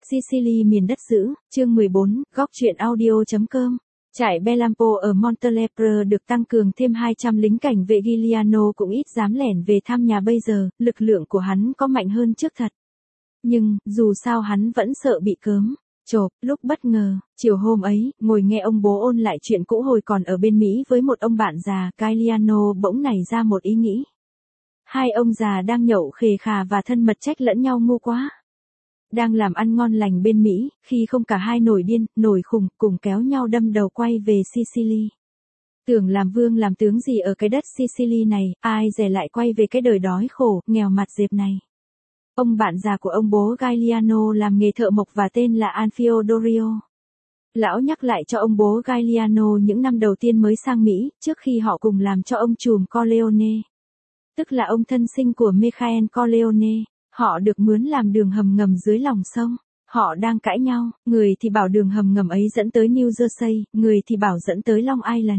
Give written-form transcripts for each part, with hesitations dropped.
Sicily miền đất dữ, chương 14, góc truyện audio.com. Trại Bellampo ở Montelepre được tăng cường thêm 200 lính cảnh vệ Giuliano cũng ít dám lẻn về thăm nhà bây giờ, lực lượng của hắn có mạnh hơn trước thật. Nhưng, dù sao hắn vẫn sợ bị cớm. Chộp, lúc bất ngờ, chiều hôm ấy, ngồi nghe ông bố ôn lại chuyện cũ hồi còn ở bên Mỹ với một ông bạn già, Giuliano bỗng nảy ra một ý nghĩ. Hai ông già đang nhậu khề khà và thân mật trách lẫn nhau ngu quá. Đang làm ăn ngon lành bên Mỹ, khi không cả hai nổi điên, nổi khùng, cùng kéo nhau đâm đầu quay về Sicily. Tưởng làm vương làm tướng gì ở cái đất Sicily này, ai dè lại quay về cái đời đói khổ, nghèo mặt dẹp này. Ông bạn già của ông bố Giuliano làm nghề thợ mộc và tên là Alfio. Lão nhắc lại cho ông bố Giuliano những năm đầu tiên mới sang Mỹ, trước khi họ cùng làm cho ông trùm Corleone. Tức là ông thân sinh của Michael Corleone. Họ được mướn làm đường hầm ngầm dưới lòng sông. Họ đang cãi nhau, người thì bảo đường hầm ngầm ấy dẫn tới New Jersey, người thì bảo dẫn tới Long Island.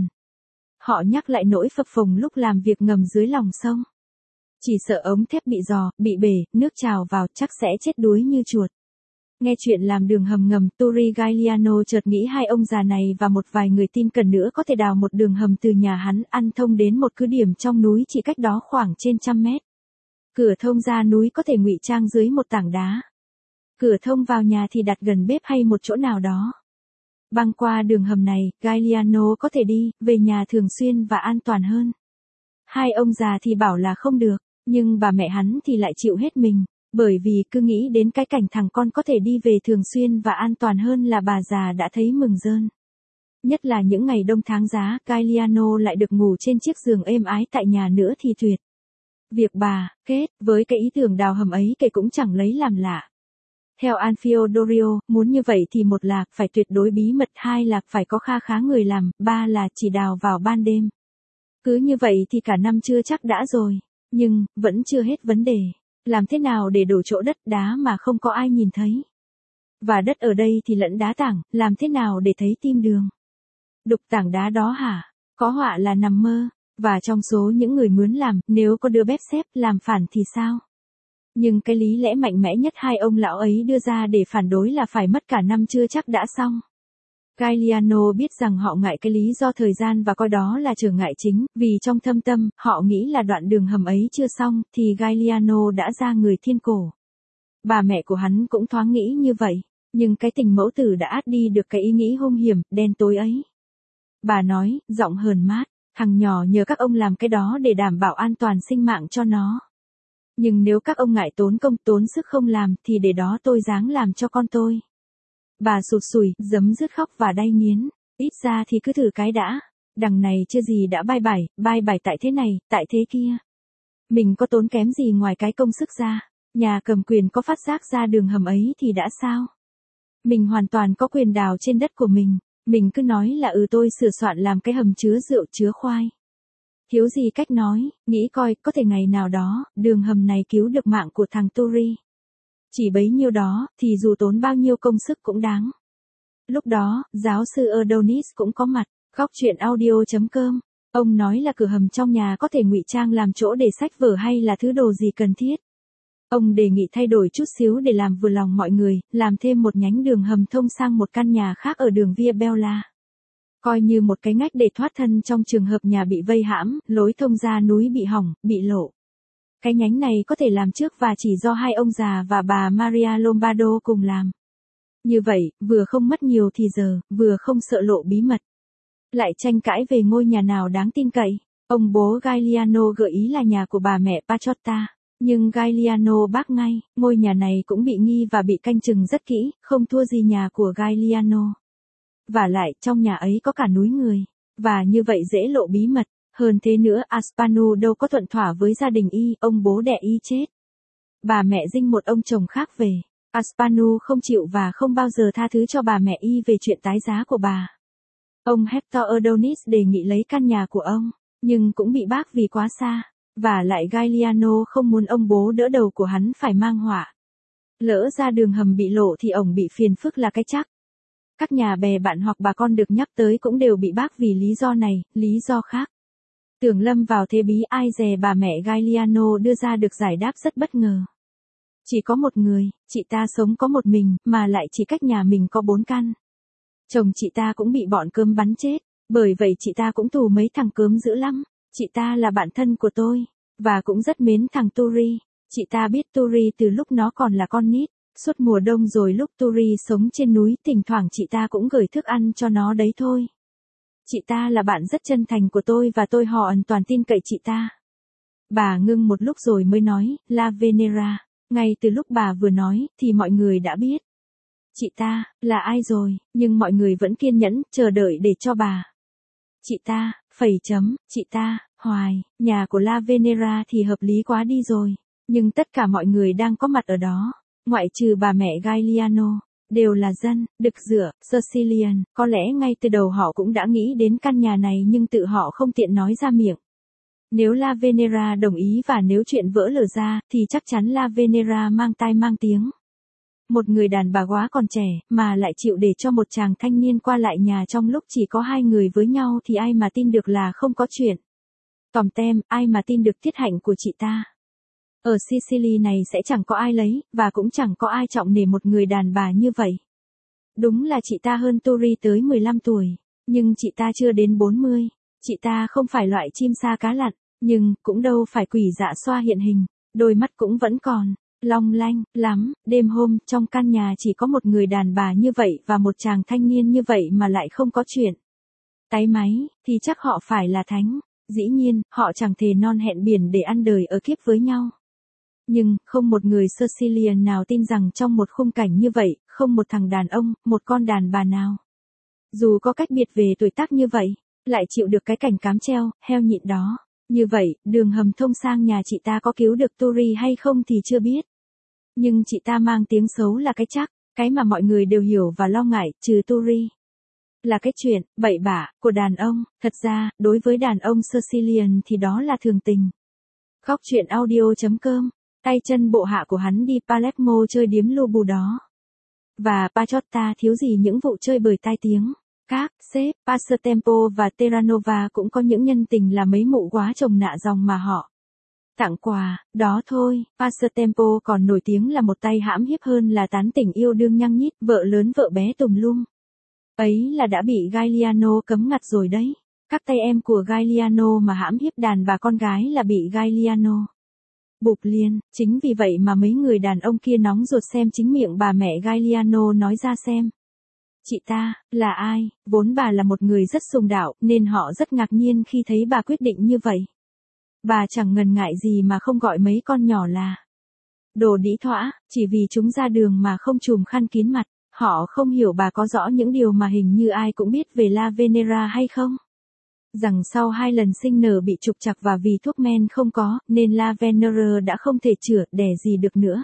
Họ nhắc lại nỗi phập phồng lúc làm việc ngầm dưới lòng sông. Chỉ sợ ống thép bị rò, bị bể, nước trào vào chắc sẽ chết đuối như chuột. Nghe chuyện làm đường hầm ngầm, Turi Giuliano chợt nghĩ hai ông già này và một vài người tin cần nữa có thể đào một đường hầm từ nhà hắn ăn thông đến một cứ điểm trong núi chỉ cách đó khoảng trên 100 mét. Cửa thông ra núi có thể ngụy trang dưới một tảng đá. Cửa thông vào nhà thì đặt gần bếp hay một chỗ nào đó. Băng qua đường hầm này, Giuliano có thể đi, về nhà thường xuyên và an toàn hơn. Hai ông già thì bảo là không được, nhưng bà mẹ hắn thì lại chịu hết mình, bởi vì cứ nghĩ đến cái cảnh thằng con có thể đi về thường xuyên và an toàn hơn là bà già đã thấy mừng rơn. Nhất là những ngày đông tháng giá, Giuliano lại được ngủ trên chiếc giường êm ái tại nhà nữa thì tuyệt. Việc bà, kết, với cái ý tưởng đào hầm ấy kể cũng chẳng lấy làm lạ. Theo Alfio, muốn như vậy thì một là phải tuyệt đối bí mật, hai là phải có kha khá người làm, ba là chỉ đào vào ban đêm. Cứ như vậy thì cả năm chưa chắc đã rồi. Nhưng, vẫn chưa hết vấn đề. Làm thế nào để đổ chỗ đất đá mà không có ai nhìn thấy? Và đất ở đây thì lẫn đá tảng, làm thế nào để thấy tim đường? Đục tảng đá đó hả? Có họa là nằm mơ. Và trong số những người mướn làm, nếu có đứa bếp xếp làm phản thì sao? Nhưng cái lý lẽ mạnh mẽ nhất hai ông lão ấy đưa ra để phản đối là phải mất cả năm chưa chắc đã xong. Giuliano biết rằng họ ngại cái lý do thời gian và coi đó là trở ngại chính, vì trong thâm tâm, họ nghĩ là đoạn đường hầm ấy chưa xong, thì Giuliano đã ra người thiên cổ. Bà mẹ của hắn cũng thoáng nghĩ như vậy, nhưng cái tình mẫu tử đã át đi được cái ý nghĩ hung hiểm, đen tối ấy. Bà nói, giọng hờn mát. Thằng nhỏ nhờ các ông làm cái đó để đảm bảo an toàn sinh mạng cho nó. Nhưng nếu các ông ngại tốn công tốn sức không làm thì để đó tôi ráng làm cho con tôi. Bà sụt sùi, giấm dứt khóc và đay nghiến. Ít ra thì cứ thử cái đã. Đằng này chưa gì đã bai bài tại thế này, tại thế kia. Mình có tốn kém gì ngoài cái công sức ra. Nhà cầm quyền có phát giác ra đường hầm ấy thì đã sao? Mình hoàn toàn có quyền đào trên đất của mình. Mình cứ nói là tôi sửa soạn làm cái hầm chứa rượu chứa khoai. Thiếu gì cách nói, nghĩ coi có thể ngày nào đó, đường hầm này cứu được mạng của thằng Turi. Chỉ bấy nhiêu đó, thì dù tốn bao nhiêu công sức cũng đáng. Lúc đó, giáo sư Adonis cũng có mặt, góc truyện audio.com. Ông nói là cửa hầm trong nhà có thể ngụy trang làm chỗ để sách vở hay là thứ đồ gì cần thiết. Ông đề nghị thay đổi chút xíu để làm vừa lòng mọi người, làm thêm một nhánh đường hầm thông sang một căn nhà khác ở đường Via Bella. Coi như một cái ngách để thoát thân trong trường hợp nhà bị vây hãm, lối thông ra núi bị hỏng, bị lộ. Cái nhánh này có thể làm trước và chỉ do hai ông già và bà Maria Lombardo cùng làm. Như vậy, vừa không mất nhiều thì giờ, vừa không sợ lộ bí mật. Lại tranh cãi về ngôi nhà nào đáng tin cậy. Ông bố Giuliano gợi ý là nhà của bà mẹ Pachotta. Nhưng Giuliano bác ngay, ngôi nhà này cũng bị nghi và bị canh chừng rất kỹ, không thua gì nhà của Giuliano. Và lại, trong nhà ấy có cả núi người, và như vậy dễ lộ bí mật. Hơn thế nữa, Aspanu đâu có thuận thỏa với gia đình ông bố đẻ chết. Bà mẹ dinh một ông chồng khác về. Aspanu không chịu và không bao giờ tha thứ cho bà mẹ về chuyện tái giá của bà. Ông Hector Adonis đề nghị lấy căn nhà của ông, nhưng cũng bị bác vì quá xa. Và lại Giuliano không muốn ông bố đỡ đầu của hắn phải mang họa. Lỡ ra đường hầm bị lộ thì ổng bị phiền phức là cái chắc. Các nhà bè bạn hoặc bà con được nhắc tới cũng đều bị bác vì lý do này, lý do khác. Tưởng lâm vào thế bí ai dè bà mẹ Giuliano đưa ra được giải đáp rất bất ngờ. Chỉ có một người, chị ta sống có một mình, mà lại chỉ cách nhà mình có 4 căn. Chồng chị ta cũng bị bọn cớm bắn chết, bởi vậy chị ta cũng tù mấy thằng cớm dữ lắm. Chị ta là bạn thân của tôi, và cũng rất mến thằng Turi. Chị ta biết Turi từ lúc nó còn là con nít. Suốt mùa đông rồi lúc Turi sống trên núi, thỉnh thoảng chị ta cũng gửi thức ăn cho nó đấy thôi. Chị ta là bạn rất chân thành của tôi và tôi hoàn toàn tin cậy chị ta. Bà ngưng một lúc rồi mới nói, La Venera. Ngay từ lúc bà vừa nói, thì mọi người đã biết. Chị ta, là ai rồi, nhưng mọi người vẫn kiên nhẫn, chờ đợi để cho bà. Chị ta, chị ta, hoài, nhà của La Venera thì hợp lý quá đi rồi. Nhưng tất cả mọi người đang có mặt ở đó, ngoại trừ bà mẹ Gagliano, đều là dân, đực rửa, Sicilian. Có lẽ ngay từ đầu họ cũng đã nghĩ đến căn nhà này nhưng tự họ không tiện nói ra miệng. Nếu La Venera đồng ý và nếu chuyện vỡ lở ra, thì chắc chắn La Venera mang tai mang tiếng. Một người đàn bà quá còn trẻ, mà lại chịu để cho một chàng thanh niên qua lại nhà trong lúc chỉ có 2 người với nhau thì ai mà tin được là không có chuyện. Tòm tem, ai mà tin được tiết hạnh của chị ta. Ở Sicily này sẽ chẳng có ai lấy, và cũng chẳng có ai trọng nể một người đàn bà như vậy. Đúng là chị ta hơn Turi tới 15 tuổi, nhưng chị ta chưa đến 40. Chị ta không phải loại chim sa cá lặn, nhưng cũng đâu phải quỷ dạ xoa hiện hình, đôi mắt cũng vẫn còn long lanh lắm. Đêm hôm, trong căn nhà chỉ có một người đàn bà như vậy và một chàng thanh niên như vậy mà lại không có chuyện. Táy máy, thì chắc họ phải là thánh. Dĩ nhiên, họ chẳng thề non hẹn biển để ăn đời ở kiếp với nhau. Nhưng, không một người Sicilian nào tin rằng trong một khung cảnh như vậy, không một thằng đàn ông, một con đàn bà nào. Dù có cách biệt về tuổi tác như vậy, lại chịu được cái cảnh cám treo, heo nhịn đó. Như vậy, đường hầm thông sang nhà chị ta có cứu được Turi hay không thì chưa biết. Nhưng chị ta mang tiếng xấu là cái chắc, cái mà mọi người đều hiểu và lo ngại, trừ Turi. Là cái chuyện, bậy bạ, của đàn ông. Thật ra, đối với đàn ông Sicilian thì đó là thường tình. Góc truyện audio.com. Tay chân bộ hạ của hắn đi Palermo chơi điếm lu bù đó. Và Pachotta thiếu gì những vụ chơi bời tai tiếng. Các, sếp, Passatempo và Terranova cũng có những nhân tình là mấy mụ quá chồng nạ dòng mà họ tặng quà, đó thôi. Passatempo còn nổi tiếng là một tay hãm hiếp hơn là tán tỉnh yêu đương nhăng nhít, vợ lớn vợ bé tùm lum. Ấy là đã bị Gagliano cấm ngặt rồi đấy. Các tay em của Gagliano mà hãm hiếp đàn bà con gái là bị Gagliano bụp liền. Chính vì vậy mà mấy người đàn ông kia nóng ruột xem chính miệng bà mẹ Gagliano nói ra xem. Chị ta, là ai? Vốn bà là một người rất sùng đạo, nên họ rất ngạc nhiên khi thấy bà quyết định như vậy. Bà chẳng ngần ngại gì mà không gọi mấy con nhỏ là đồ đĩ thõa, chỉ vì chúng ra đường mà không trùm khăn kín mặt. Họ không hiểu bà có rõ những điều mà hình như ai cũng biết về La Venera hay không? Rằng sau 2 lần sinh nở bị trục trặc và vì thuốc men không có, nên La Venera đã không thể chữa, đẻ gì được nữa.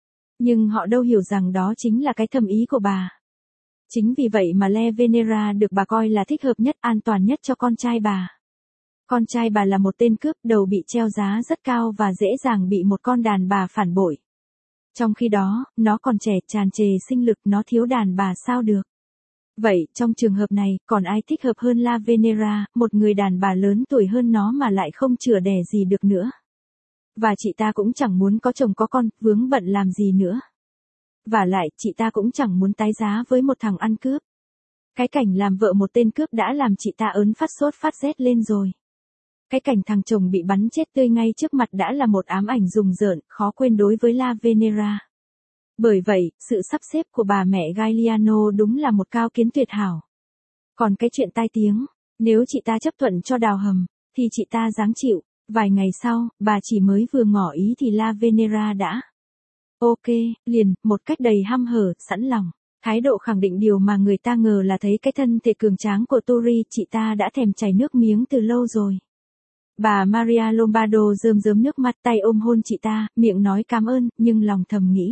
Nhưng họ đâu hiểu rằng đó chính là cái thầm ý của bà. Chính vì vậy mà La Venera được bà coi là thích hợp nhất, an toàn nhất cho con trai bà. Con trai bà là một tên cướp, đầu bị treo giá rất cao và dễ dàng bị một con đàn bà phản bội. Trong khi đó, nó còn trẻ, tràn trề sinh lực, nó thiếu đàn bà sao được. Vậy, trong trường hợp này, còn ai thích hợp hơn La Venera, một người đàn bà lớn tuổi hơn nó mà lại không chữa đẻ gì được nữa. Và chị ta cũng chẳng muốn có chồng có con, vướng bận làm gì nữa. Và lại, chị ta cũng chẳng muốn tái giá với một thằng ăn cướp. Cái cảnh làm vợ một tên cướp đã làm chị ta ớn phát sốt phát rét lên rồi. Cái cảnh thằng chồng bị bắn chết tươi ngay trước mặt đã là một ám ảnh rùng rợn, khó quên đối với La Venera. Bởi vậy, sự sắp xếp của bà mẹ Gagliano đúng là một cao kiến tuyệt hảo. Còn cái chuyện tai tiếng, nếu chị ta chấp thuận cho đào hầm, thì chị ta giáng chịu. Vài ngày sau, bà chỉ mới vừa ngỏ ý thì La Venera đã ok, liền, một cách đầy hăm hở, sẵn lòng. Thái độ khẳng định điều mà người ta ngờ là thấy cái thân thể cường tráng của Turi, chị ta đã thèm chảy nước miếng từ lâu rồi. Bà Maria Lombardo rơm rớm nước mắt, tay ôm hôn chị ta, miệng nói cảm ơn, nhưng lòng thầm nghĩ.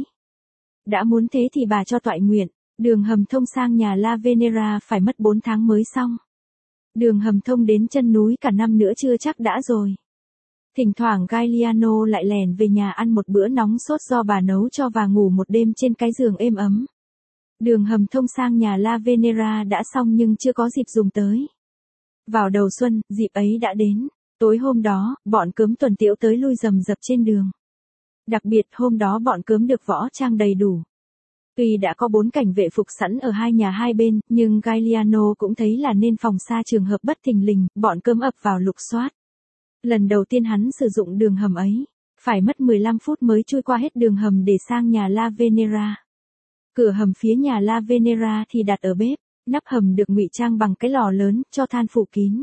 Đã muốn thế thì bà cho toại nguyện, đường hầm thông sang nhà La Venera phải mất 4 tháng mới xong. Đường hầm thông đến chân núi cả năm nữa chưa chắc đã rồi. Thỉnh thoảng Gagliano lại lèn về nhà ăn một bữa nóng sốt do bà nấu cho và ngủ một đêm trên cái giường êm ấm. Đường hầm thông sang nhà La Venera đã xong nhưng chưa có dịp dùng tới. Vào đầu xuân, dịp ấy đã đến. Tối hôm đó, bọn cớm tuần tiễu tới lui rầm rập trên đường. Đặc biệt hôm đó bọn cớm được võ trang đầy đủ. Tuy đã có 4 cảnh vệ phục sẵn ở hai nhà hai bên, nhưng Gagliano cũng thấy là nên phòng xa trường hợp bất thình lình, bọn cớm ập vào lục soát. Lần đầu tiên hắn sử dụng đường hầm ấy, phải mất 15 phút mới chui qua hết đường hầm để sang nhà La Venera. Cửa hầm phía nhà La Venera thì đặt ở bếp, nắp hầm được ngụy trang bằng cái lò lớn, cho than phủ kín.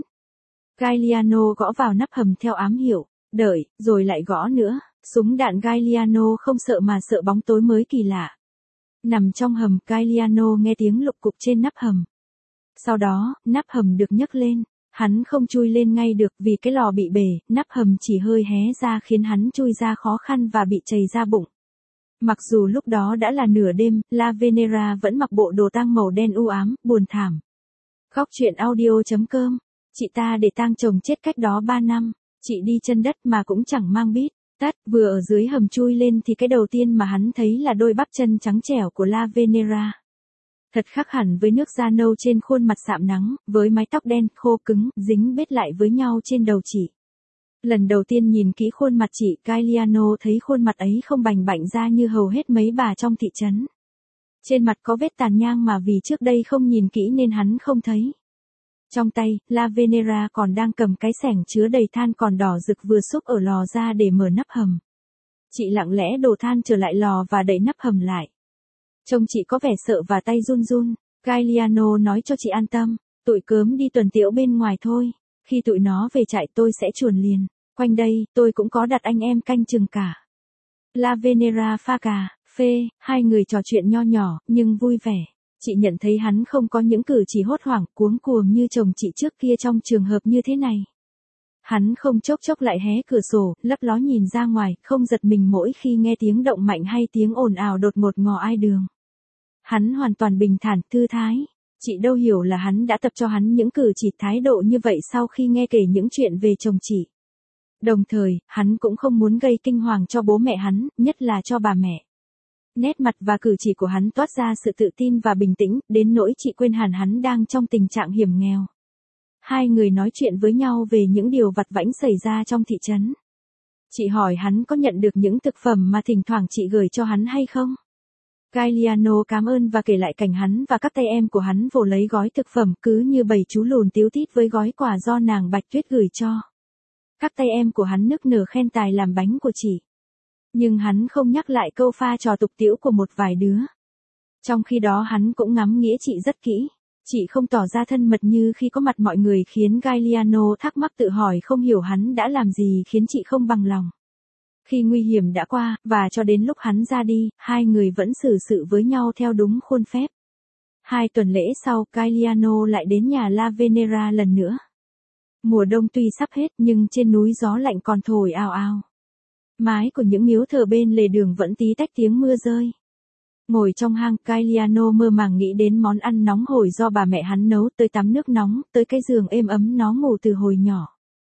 Gagliano gõ vào nắp hầm theo ám hiệu, đợi, rồi lại gõ nữa, súng đạn Gagliano không sợ mà sợ bóng tối mới kỳ lạ. Nằm trong hầm, Gagliano nghe tiếng lục cục trên nắp hầm. Sau đó, nắp hầm được nhấc lên. Hắn không chui lên ngay được vì cái lò bị bể, nắp hầm chỉ hơi hé ra khiến hắn chui ra khó khăn và bị chày ra bụng. Mặc dù lúc đó đã là nửa đêm, La Venera vẫn mặc bộ đồ tang màu đen u ám, buồn thảm. Góc truyện audio.com. Chị ta để tang chồng chết cách đó 3 năm. Chị đi chân đất mà cũng chẳng mang bít. Tắt, vừa ở dưới hầm chui lên thì cái đầu tiên mà hắn thấy là đôi bắp chân trắng trẻo của La Venera. Thật khác hẳn với nước da nâu trên khuôn mặt sạm nắng, với mái tóc đen, khô cứng, dính bết lại với nhau trên đầu chị. Lần đầu tiên nhìn kỹ khuôn mặt chị, Gagliano thấy khuôn mặt ấy không bành bảnh ra như hầu hết mấy bà trong thị trấn. Trên mặt có vết tàn nhang mà vì trước đây không nhìn kỹ nên hắn không thấy. Trong tay, La Venera còn đang cầm cái xẻng chứa đầy than còn đỏ rực vừa xúc ở lò ra để mở nắp hầm. Chị lặng lẽ đổ than trở lại lò và đậy nắp hầm lại. Trông chị có vẻ sợ và tay run run. Gagliano nói cho chị an tâm, tụi cớm đi tuần tiễu bên ngoài thôi. Khi tụi nó về trại tôi sẽ chuồn liền. Quanh đây, tôi cũng có đặt anh em canh chừng cả. La Venera pha cà phê, hai người trò chuyện nho nhỏ, nhưng vui vẻ. Chị nhận thấy hắn không có những cử chỉ hốt hoảng, cuống cuồng như chồng chị trước kia trong trường hợp như thế này. Hắn không chốc chốc lại hé cửa sổ, lấp ló nhìn ra ngoài, không giật mình mỗi khi nghe tiếng động mạnh hay tiếng ồn ào đột ngột ngò ai đường. Hắn hoàn toàn bình thản, thư thái. Chị đâu hiểu là hắn đã tập cho hắn những cử chỉ thái độ như vậy sau khi nghe kể những chuyện về chồng chị. Đồng thời, hắn cũng không muốn gây kinh hoàng cho bố mẹ hắn, nhất là cho bà mẹ. Nét mặt và cử chỉ của hắn toát ra sự tự tin và bình tĩnh, đến nỗi chị quên hẳn hắn đang trong tình trạng hiểm nghèo. Hai người nói chuyện với nhau về những điều vặt vãnh xảy ra trong thị trấn. Chị hỏi hắn có nhận được những thực phẩm mà thỉnh thoảng chị gửi cho hắn hay không? Gagliano cảm ơn và kể lại cảnh hắn và các tay em của hắn vồ lấy gói thực phẩm cứ như bầy chú lùn tíu tít với gói quà do nàng Bạch Tuyết gửi cho. Các tay em của hắn nức nở khen tài làm bánh của chị. Nhưng hắn không nhắc lại câu pha trò tục tĩu của một vài đứa. Trong khi đó hắn cũng ngắm nghĩa chị rất kỹ. Chị không tỏ ra thân mật như khi có mặt mọi người khiến Gagliano thắc mắc tự hỏi không hiểu hắn đã làm gì khiến chị không bằng lòng. Khi nguy hiểm đã qua, và cho đến lúc hắn ra đi, hai người vẫn xử sự với nhau theo đúng khuôn phép. 2 tuần lễ sau, Gagliano lại đến nhà La Venera lần nữa. Mùa đông tuy sắp hết nhưng trên núi gió lạnh còn thổi ào ào. Mái của những miếu thờ bên lề đường vẫn tí tách tiếng mưa rơi. Ngồi trong hang, Gagliano mơ màng nghĩ đến món ăn nóng hổi do bà mẹ hắn nấu, tới tắm nước nóng, tới cái giường êm ấm nó ngủ từ hồi nhỏ.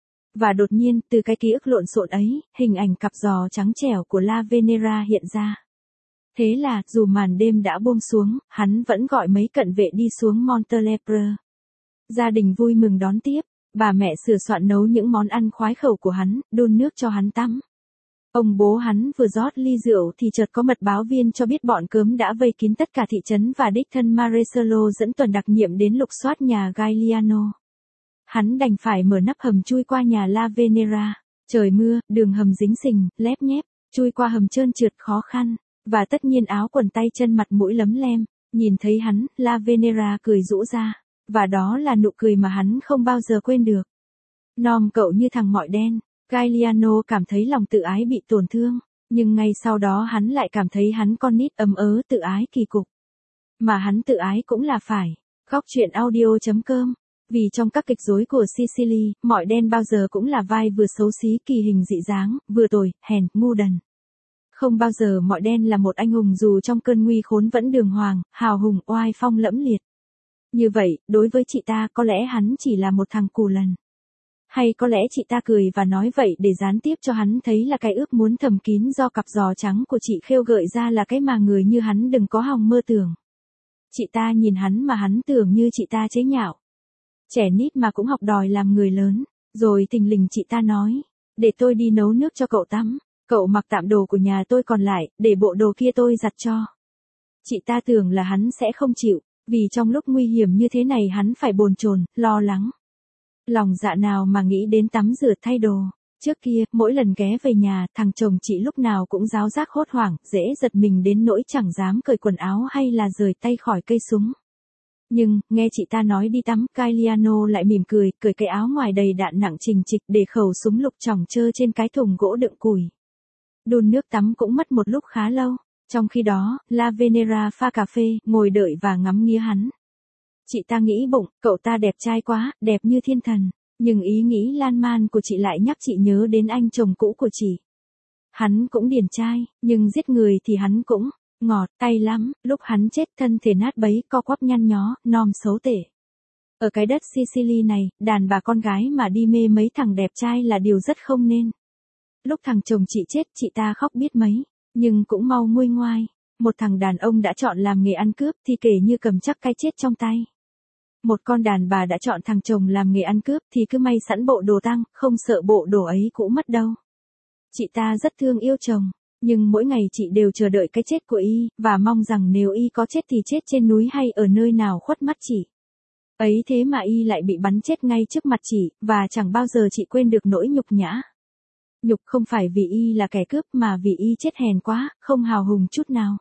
Và đột nhiên, từ cái ký ức lộn xộn ấy, hình ảnh cặp giò trắng trẻo của La Venera hiện ra. Thế là, dù màn đêm đã buông xuống, hắn vẫn gọi mấy cận vệ đi xuống Montelepre. Gia đình vui mừng đón tiếp, bà mẹ sửa soạn nấu những món ăn khoái khẩu của hắn, đun nước cho hắn tắm. Ông bố hắn vừa rót ly rượu thì chợt có mật báo viên cho biết bọn cớm đã vây kín tất cả thị trấn và đích thân Marcello dẫn tuần đặc nhiệm đến lục soát nhà Gagliano. Hắn đành phải mở nắp hầm chui qua nhà La Venera. Trời mưa, đường hầm dính sình, lép nhép, chui qua hầm trơn trượt khó khăn, và tất nhiên áo quần tay chân mặt mũi lấm lem. Nhìn thấy hắn, La Venera cười rũ ra, và đó là nụ cười mà hắn không bao giờ quên được. Nom cậu như thằng mọi đen. Gagliano cảm thấy lòng tự ái bị tổn thương, nhưng ngay sau đó hắn lại cảm thấy hắn con nít ấm ớ tự ái kỳ cục. Mà hắn tự ái cũng là phải. Góc truyện audio.com. Vì trong các kịch rối của Sicily, mọi đen bao giờ cũng là vai vừa xấu xí kỳ hình dị dáng, vừa tồi, hèn, ngu đần. Không bao giờ mọi đen là một anh hùng dù trong cơn nguy khốn vẫn đường hoàng, hào hùng, oai phong lẫm liệt. Như vậy, đối với chị ta có lẽ hắn chỉ là một thằng cù lần. Hay có lẽ chị ta cười và nói vậy để gián tiếp cho hắn thấy là cái ước muốn thầm kín do cặp giò trắng của chị khêu gợi ra là cái mà người như hắn đừng có hòng mơ tưởng. Chị ta nhìn hắn mà hắn tưởng như chị ta chế nhạo. Trẻ nít mà cũng học đòi làm người lớn, rồi thình lình chị ta nói, để tôi đi nấu nước cho cậu tắm. Cậu mặc tạm đồ của nhà tôi còn lại, để bộ đồ kia tôi giặt cho. Chị ta tưởng là hắn sẽ không chịu, vì trong lúc nguy hiểm như thế này hắn phải bồn chồn, lo lắng. Lòng dạ nào mà nghĩ đến tắm rửa thay đồ. Trước kia, mỗi lần ghé về nhà, thằng chồng chị lúc nào cũng ráo rác hốt hoảng, dễ giật mình đến nỗi chẳng dám cởi quần áo hay là rời tay khỏi cây súng. Nhưng, nghe chị ta nói đi tắm, Gagliano lại mỉm cười, cởi cái áo ngoài đầy đạn nặng trình trịch để khẩu súng lục trỏng trơ trên cái thùng gỗ đựng củi. Đun nước tắm cũng mất một lúc khá lâu. Trong khi đó, La Venera pha cà phê, ngồi đợi và ngắm nghía hắn. Chị ta nghĩ bụng, cậu ta đẹp trai quá, đẹp như thiên thần. Nhưng ý nghĩ lan man của chị lại nhắc chị nhớ đến anh chồng cũ của chị. Hắn cũng điển trai, nhưng giết người thì hắn cũng ngọt tay lắm. Lúc hắn chết thân thể nát bấy, co quắp nhăn nhó, nom xấu tệ. Ở cái đất Sicily này, đàn bà con gái mà đi mê mấy thằng đẹp trai là điều rất không nên. Lúc thằng chồng chị chết, chị ta khóc biết mấy, nhưng cũng mau nguôi ngoai. Một thằng đàn ông đã chọn làm nghề ăn cướp thì kể như cầm chắc cái chết trong tay. Một con đàn bà đã chọn thằng chồng làm nghề ăn cướp thì cứ may sẵn bộ đồ tăng, không sợ bộ đồ ấy cũ mất đâu. Chị ta rất thương yêu chồng, nhưng mỗi ngày chị đều chờ đợi cái chết của y, và mong rằng nếu y có chết thì chết trên núi hay ở nơi nào khuất mắt chị. Ấy thế mà y lại bị bắn chết ngay trước mặt chị, và chẳng bao giờ chị quên được nỗi nhục nhã. Nhục không phải vì y là kẻ cướp mà vì y chết hèn quá, không hào hùng chút nào.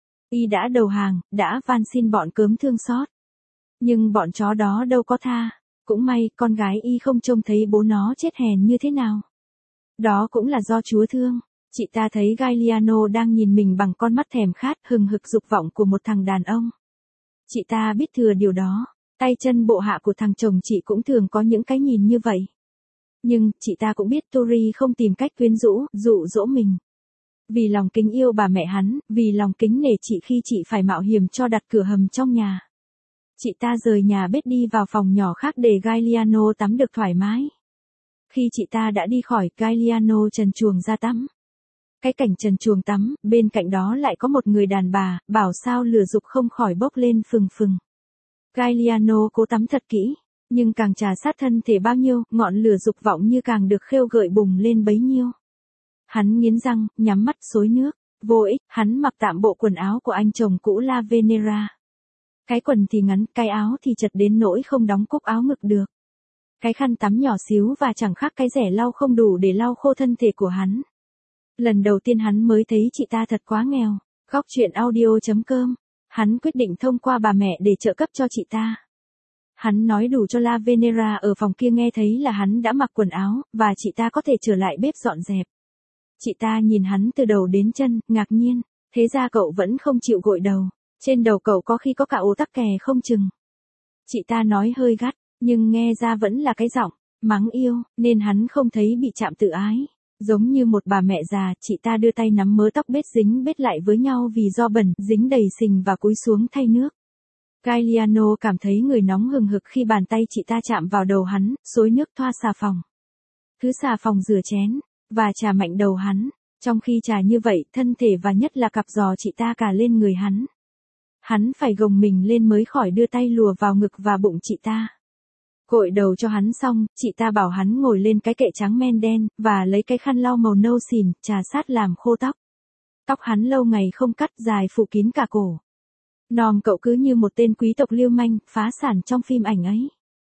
Y đã đầu hàng, đã van xin bọn cớm thương xót. Nhưng bọn chó đó đâu có tha. Cũng may, con gái y không trông thấy bố nó chết hèn như thế nào. Đó cũng là do Chúa thương. Chị ta thấy Gagliano đang nhìn mình bằng con mắt thèm khát, hừng hực dục vọng của một thằng đàn ông. Chị ta biết thừa điều đó. Tay chân bộ hạ của thằng chồng chị cũng thường có những cái nhìn như vậy. Nhưng, chị ta cũng biết Tori không tìm cách quyến rũ, dụ dỗ mình. Vì lòng kính yêu bà mẹ hắn, vì lòng kính nể chị khi chị phải mạo hiểm cho đặt cửa hầm trong nhà. Chị ta rời nhà bếp đi vào phòng nhỏ khác để Gagliano tắm được thoải mái. Khi chị ta đã đi khỏi, Gagliano trần truồng ra tắm. Cái cảnh trần truồng tắm, bên cạnh đó lại có một người đàn bà, bảo sao lửa dục không khỏi bốc lên phừng phừng. Gagliano cố tắm thật kỹ, nhưng càng trà sát thân thể bao nhiêu, ngọn lửa dục vọng như càng được khêu gợi bùng lên bấy nhiêu. Hắn nghiến răng, nhắm mắt xối nước. Vô ích, hắn mặc tạm bộ quần áo của anh chồng cũ La Venera. Cái quần thì ngắn, cái áo thì chật đến nỗi không đóng cúc áo ngực được. Cái khăn tắm nhỏ xíu và chẳng khác cái rẻ lau không đủ để lau khô thân thể của hắn. Lần đầu tiên hắn mới thấy chị ta thật quá nghèo. Góc truyện audio.com. Hắn quyết định thông qua bà mẹ để trợ cấp cho chị ta. Hắn nói đủ cho La Venera ở phòng kia nghe thấy là hắn đã mặc quần áo, và chị ta có thể trở lại bếp dọn dẹp. Chị ta nhìn hắn từ đầu đến chân, ngạc nhiên. Thế ra cậu vẫn không chịu gội đầu. Trên đầu cậu có khi có cả ố tắc kè không chừng. Chị ta nói hơi gắt, nhưng nghe ra vẫn là cái giọng mắng yêu, nên hắn không thấy bị chạm tự ái. Giống như một bà mẹ già, chị ta đưa tay nắm mớ tóc bết dính bết lại với nhau vì do bẩn, dính đầy sình và cúi xuống thay nước. Gagliano cảm thấy người nóng hừng hực khi bàn tay chị ta chạm vào đầu hắn, xối nước thoa xà phòng. Cứ xà phòng rửa chén, và chà mạnh đầu hắn. Trong khi chà như vậy, thân thể và nhất là cặp giò chị ta cả lên người hắn. Hắn phải gồng mình lên mới khỏi đưa tay lùa vào ngực và bụng chị ta. Gội đầu cho hắn xong, chị ta bảo hắn ngồi lên cái kệ trắng men đen, và lấy cái khăn lau màu nâu xỉn, trà sát làm khô tóc. Tóc hắn lâu ngày không cắt, dài phủ kín cả cổ. Nom cậu cứ như một tên quý tộc lưu manh, phá sản trong phim ảnh ấy.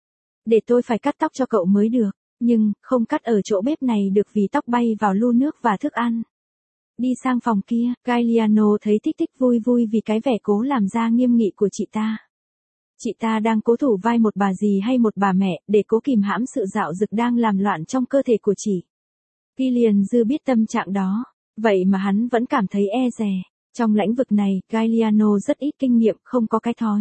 Để tôi phải cắt tóc cho cậu mới được, nhưng, không cắt ở chỗ bếp này được vì tóc bay vào lu nước và thức ăn. Đi sang phòng kia, Gagliano thấy thích thích vui vui vì cái vẻ cố làm ra nghiêm nghị của chị ta. Chị ta đang cố thủ vai một bà dì hay một bà mẹ, để cố kìm hãm sự dạo dực đang làm loạn trong cơ thể của chị. Gillian dư biết tâm trạng đó, vậy mà hắn vẫn cảm thấy e dè. Trong lĩnh vực này, Gagliano rất ít kinh nghiệm, không có cái thói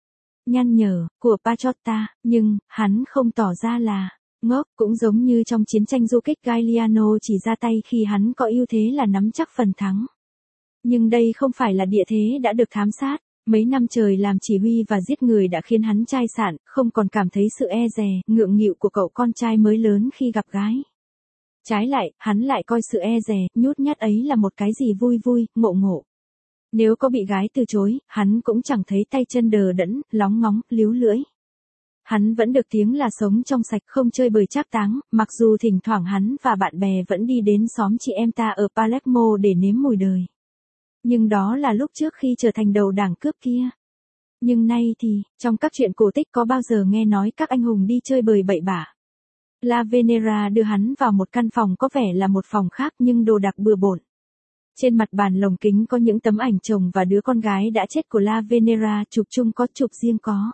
nhăn nhở của Pachotta, nhưng hắn không tỏ ra là ngốc. Cũng giống như trong chiến tranh du kích, Gagliano chỉ ra tay khi hắn có ưu thế là nắm chắc phần thắng. Nhưng đây không phải là địa thế đã được thám sát. Mấy năm trời làm chỉ huy và giết người đã khiến hắn chai sạn, không còn cảm thấy sự e dè, ngượng nghịu của cậu con trai mới lớn khi gặp gái. Trái lại, hắn lại coi sự e dè, nhút nhát ấy là một cái gì vui vui, ngộ ngộ. Nếu có bị gái từ chối, hắn cũng chẳng thấy tay chân đờ đẫn, lóng ngóng, líu lưỡi. Hắn vẫn được tiếng là sống trong sạch không chơi bời trác táng, mặc dù thỉnh thoảng hắn và bạn bè vẫn đi đến xóm chị em ta ở Palermo để nếm mùi đời. Nhưng đó là lúc trước khi trở thành đầu đảng cướp kia. Nhưng nay thì, trong các chuyện cổ tích có bao giờ nghe nói các anh hùng đi chơi bời bậy bạ. La Venera đưa hắn vào một căn phòng có vẻ là một phòng khác nhưng đồ đạc bừa bộn. Trên mặt bàn lồng kính có những tấm ảnh chồng và đứa con gái đã chết của La Venera, chụp chung có chụp riêng có.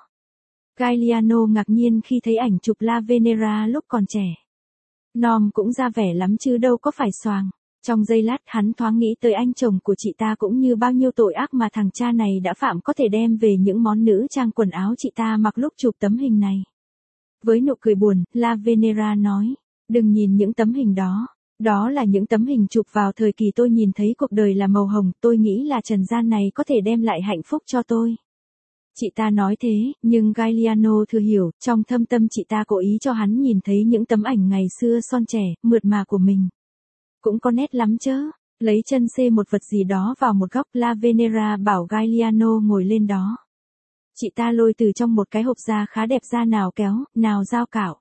Gagliano ngạc nhiên khi thấy ảnh chụp La Venera lúc còn trẻ. Nom cũng ra vẻ lắm chứ đâu có phải xoàng. Trong giây lát hắn thoáng nghĩ tới anh chồng của chị ta cũng như bao nhiêu tội ác mà thằng cha này đã phạm có thể đem về những món nữ trang quần áo chị ta mặc lúc chụp tấm hình này. Với nụ cười buồn, La Venera nói, đừng nhìn những tấm hình đó. Đó là những tấm hình chụp vào thời kỳ tôi nhìn thấy cuộc đời là màu hồng, tôi nghĩ là trần gian này có thể đem lại hạnh phúc cho tôi. Chị ta nói thế, nhưng Gagliano thừa hiểu, trong thâm tâm chị ta cố ý cho hắn nhìn thấy những tấm ảnh ngày xưa son trẻ, mượt mà của mình. Cũng có nét lắm chớ, lấy chân xê một vật gì đó vào một góc. La Venera bảo Gagliano ngồi lên đó. Chị ta lôi từ trong một cái hộp da khá đẹp ra nào kéo, nào dao cạo.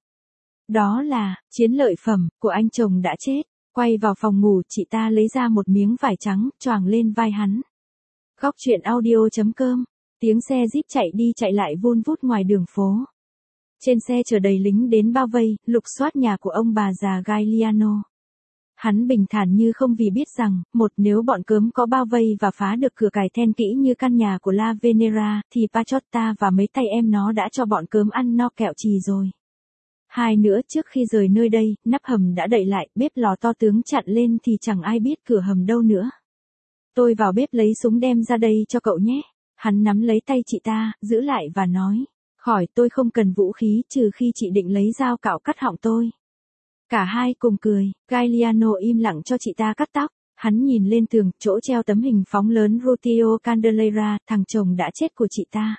Đó là, chiến lợi phẩm, của anh chồng đã chết. Quay vào phòng ngủ, chị ta lấy ra một miếng vải trắng, choàng lên vai hắn. Góc truyện audio.com. Tiếng xe jeep chạy đi chạy lại vun vút ngoài đường phố. Trên xe chở đầy lính đến bao vây, lục soát nhà của ông bà già Gagliano. Hắn bình thản như không vì biết rằng, nếu bọn cớm có bao vây và phá được cửa cài then kỹ như căn nhà của La Venera, thì Pachotta và mấy tay em nó đã cho bọn cớm ăn no kẹo chì rồi. Hai nữa, trước khi rời nơi đây, nắp hầm đã đậy lại, bếp lò to tướng chặn lên thì chẳng ai biết cửa hầm đâu nữa. Tôi vào bếp lấy súng đem ra đây cho cậu nhé. Hắn nắm lấy tay chị ta, giữ lại và nói, khỏi, tôi không cần vũ khí trừ khi chị định lấy dao cạo cắt họng tôi. Cả hai cùng cười, Gagliano im lặng cho chị ta cắt tóc. Hắn nhìn lên tường, chỗ treo tấm hình phóng lớn Rutio Candelera, thằng chồng đã chết của chị ta.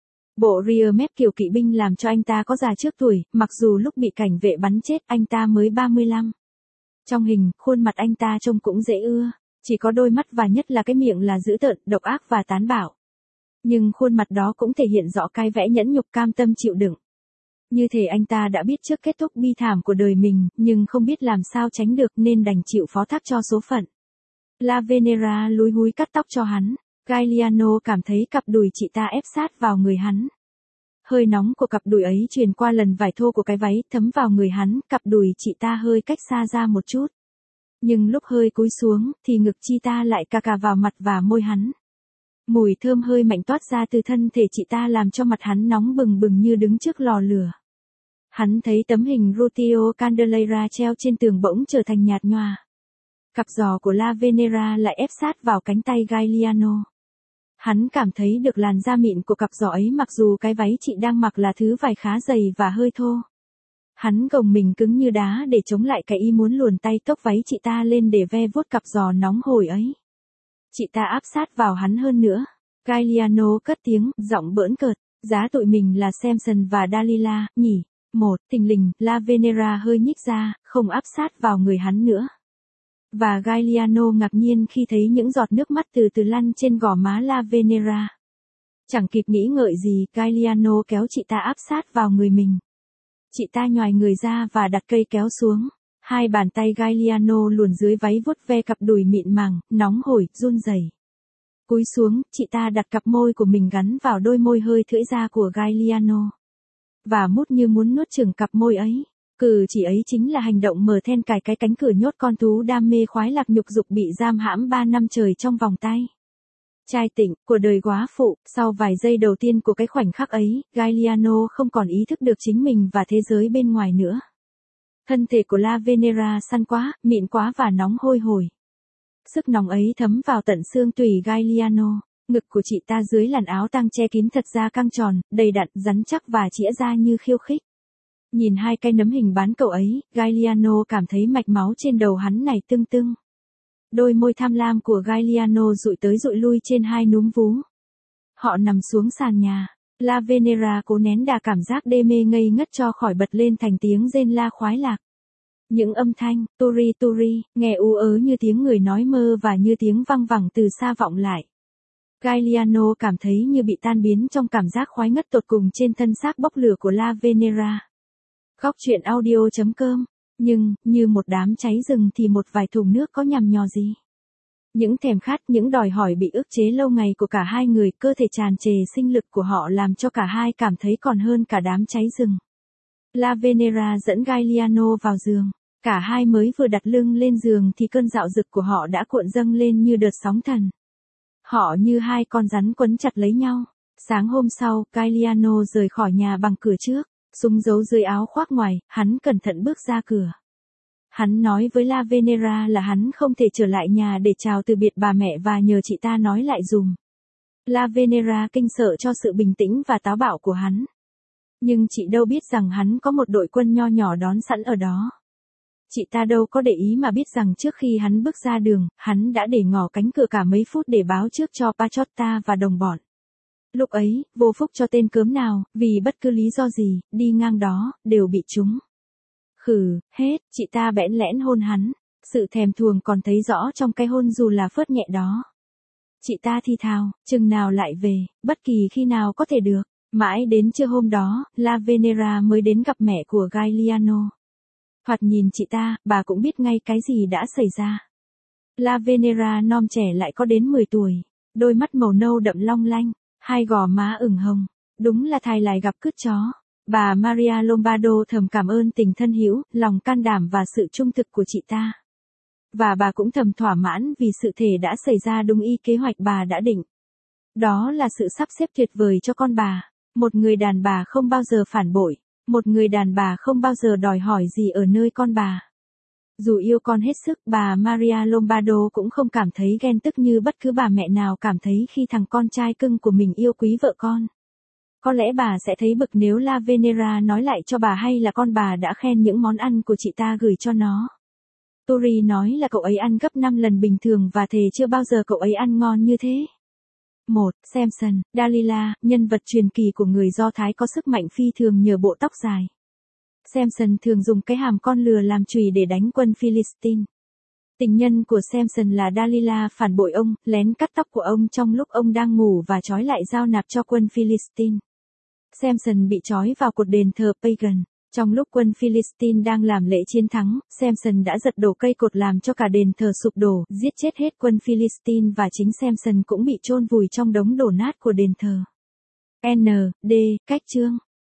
Bộ ria mép kiểu kỵ binh làm cho anh ta có già trước tuổi, mặc dù lúc bị cảnh vệ bắn chết anh ta mới 35. Trong hình, khuôn mặt anh ta trông cũng dễ ưa, chỉ có đôi mắt và nhất là cái miệng là dữ tợn, độc ác và tán bạo. Nhưng khuôn mặt đó cũng thể hiện rõ cái vẻ nhẫn nhục cam tâm chịu đựng. Như thể anh ta đã biết trước kết thúc bi thảm của đời mình, nhưng không biết làm sao tránh được nên đành chịu phó thác cho số phận. La Venera lúi húi cắt tóc cho hắn. Gagliano cảm thấy cặp đùi chị ta ép sát vào người hắn. Hơi nóng của cặp đùi ấy truyền qua lần vải thô của cái váy thấm vào người hắn, cặp đùi chị ta hơi cách xa ra một chút. Nhưng lúc hơi cúi xuống, thì ngực chị ta lại cà cà vào mặt và môi hắn. Mùi thơm hơi mạnh toát ra từ thân thể chị ta làm cho mặt hắn nóng bừng bừng như đứng trước lò lửa. Hắn thấy tấm hình Rutio Candelera treo trên tường bỗng trở thành nhạt nhòa. Cặp giò của La Venera lại ép sát vào cánh tay Gagliano. Hắn cảm thấy được làn da mịn của cặp giò ấy mặc dù cái váy chị đang mặc là thứ vải khá dày và hơi thô. Hắn gồng mình cứng như đá để chống lại cái ý muốn luồn tay tóc váy chị ta lên để ve vuốt cặp giò nóng hổi ấy. Chị ta áp sát vào hắn hơn nữa. Gagliano cất tiếng, giọng bỡn cợt, giá tụi mình là Samson và Dalila, nhỉ? Thình lình, La Venera hơi nhích ra, không áp sát vào người hắn nữa. Và Gagliano ngạc nhiên khi thấy những giọt nước mắt từ từ lăn trên gò má La Venera. Chẳng kịp nghĩ ngợi gì, Gagliano kéo chị ta áp sát vào người mình. Chị ta nhoài người ra và đặt cây kéo xuống. Hai bàn tay Gagliano luồn dưới váy vuốt ve cặp đùi mịn màng, nóng hổi, run rẩy. Cúi xuống, chị ta đặt cặp môi của mình gắn vào đôi môi hơi thưởi ra của Gagliano. Và mút như muốn nuốt chửng cặp môi ấy. Cử chỉ ấy chính là hành động mở then cài cái cánh cửa nhốt con thú đam mê khoái lạc nhục dục bị giam hãm 3 năm trời trong vòng tay. Trai tỉnh, của đời góa phụ, sau vài giây đầu tiên của cái khoảnh khắc ấy, Gagliano không còn ý thức được chính mình và thế giới bên ngoài nữa. Thân thể của La Venera săn quá, mịn quá và nóng hôi hổi. Sức nóng ấy thấm vào tận xương tủy Gagliano. Ngực của chị ta dưới làn áo tang che kín thật ra căng tròn, đầy đặn, rắn chắc và chĩa ra như khiêu khích. Nhìn hai cái nấm hình bán cầu ấy, Gagliano cảm thấy mạch máu trên đầu hắn này tưng tưng. Đôi môi tham lam của Gagliano dụi tới dụi lui trên hai núm vú. Họ nằm xuống sàn nhà. La Venera cố nén đà cảm giác đê mê ngây ngất cho khỏi bật lên thành tiếng rên la khoái lạc. Những âm thanh, turi turi, nghe ú ớ như tiếng người nói mơ và như tiếng văng vẳng từ xa vọng lại. Gaeliano cảm thấy như bị tan biến trong cảm giác khoái ngất tột cùng trên thân xác bốc lửa của La Venera. Góc truyện audio.com. Nhưng, như một đám cháy rừng thì một vài thùng nước có nhằm nhò gì. Những thèm khát, những đòi hỏi bị ức chế lâu ngày của cả hai người, cơ thể tràn trề sinh lực của họ làm cho cả hai cảm thấy còn hơn cả đám cháy rừng. La Venera dẫn Gaeliano vào giường. Cả hai mới vừa đặt lưng lên giường thì cơn dạo dực của họ đã cuộn dâng lên như đợt sóng thần. Họ như hai con rắn quấn chặt lấy nhau. Sáng hôm sau, Gaeliano rời khỏi nhà bằng cửa trước, súng giấu dưới áo khoác ngoài, hắn cẩn thận bước ra cửa. Hắn nói với La Venera là hắn không thể trở lại nhà để chào từ biệt bà mẹ và nhờ chị ta nói lại dùm. La Venera kinh sợ cho sự bình tĩnh và táo bạo của hắn. Nhưng chị đâu biết rằng hắn có một đội quân nho nhỏ đón sẵn ở đó. Chị ta đâu có để ý mà biết rằng trước khi hắn bước ra đường, hắn đã để ngỏ cánh cửa cả mấy phút để báo trước cho Pachotta và đồng bọn. Lúc ấy, vô phúc cho tên cớm nào, vì bất cứ lý do gì, đi ngang đó, đều bị trúng. Khử, hết, chị ta bẽn lẽn hôn hắn. Sự thèm thuồng còn thấy rõ trong cái hôn dù là phớt nhẹ đó. Chị ta thì thào, chừng nào lại về, bất kỳ khi nào có thể được. Mãi đến trưa hôm đó, La Venera mới đến gặp mẹ của Gaeliano. Thoạt nhìn chị ta, bà cũng biết ngay cái gì đã xảy ra. La Venera non trẻ lại có đến 10 tuổi, đôi mắt màu nâu đậm long lanh, hai gò má ửng hồng, đúng là thai lại gặp cứt chó. Bà Maria Lombardo thầm cảm ơn tình thân hữu, lòng can đảm và sự trung thực của chị ta. Và bà cũng thầm thỏa mãn vì sự thể đã xảy ra đúng y kế hoạch bà đã định. Đó là sự sắp xếp tuyệt vời cho con bà. Một người đàn bà không bao giờ phản bội. Một người đàn bà không bao giờ đòi hỏi gì ở nơi con bà. Dù yêu con hết sức, bà Maria Lombardo cũng không cảm thấy ghen tức như bất cứ bà mẹ nào cảm thấy khi thằng con trai cưng của mình yêu quý vợ con. Có lẽ bà sẽ thấy bực nếu La Venera nói lại cho bà hay là con bà đã khen những món ăn của chị ta gửi cho nó. Tori nói là cậu ấy ăn gấp 5 lần bình thường và thề chưa bao giờ cậu ấy ăn ngon như thế. 1. Samson, Dalila, nhân vật truyền kỳ của người Do Thái có sức mạnh phi thường nhờ bộ tóc dài. Samson thường dùng cái hàm con lừa làm chùy để đánh quân Philistine. Tình nhân của Samson là Dalila phản bội ông, lén cắt tóc của ông trong lúc ông đang ngủ và trói lại giao nạp cho quân Philistine. Samson bị trói vào cột đền thờ Pagan. Trong lúc quân Philistine đang làm lễ chiến thắng, Samson đã giật đổ cây cột làm cho cả đền thờ sụp đổ, giết chết hết quân Philistine và chính Samson cũng bị chôn vùi trong đống đổ nát của đền thờ. N. D. Cách chương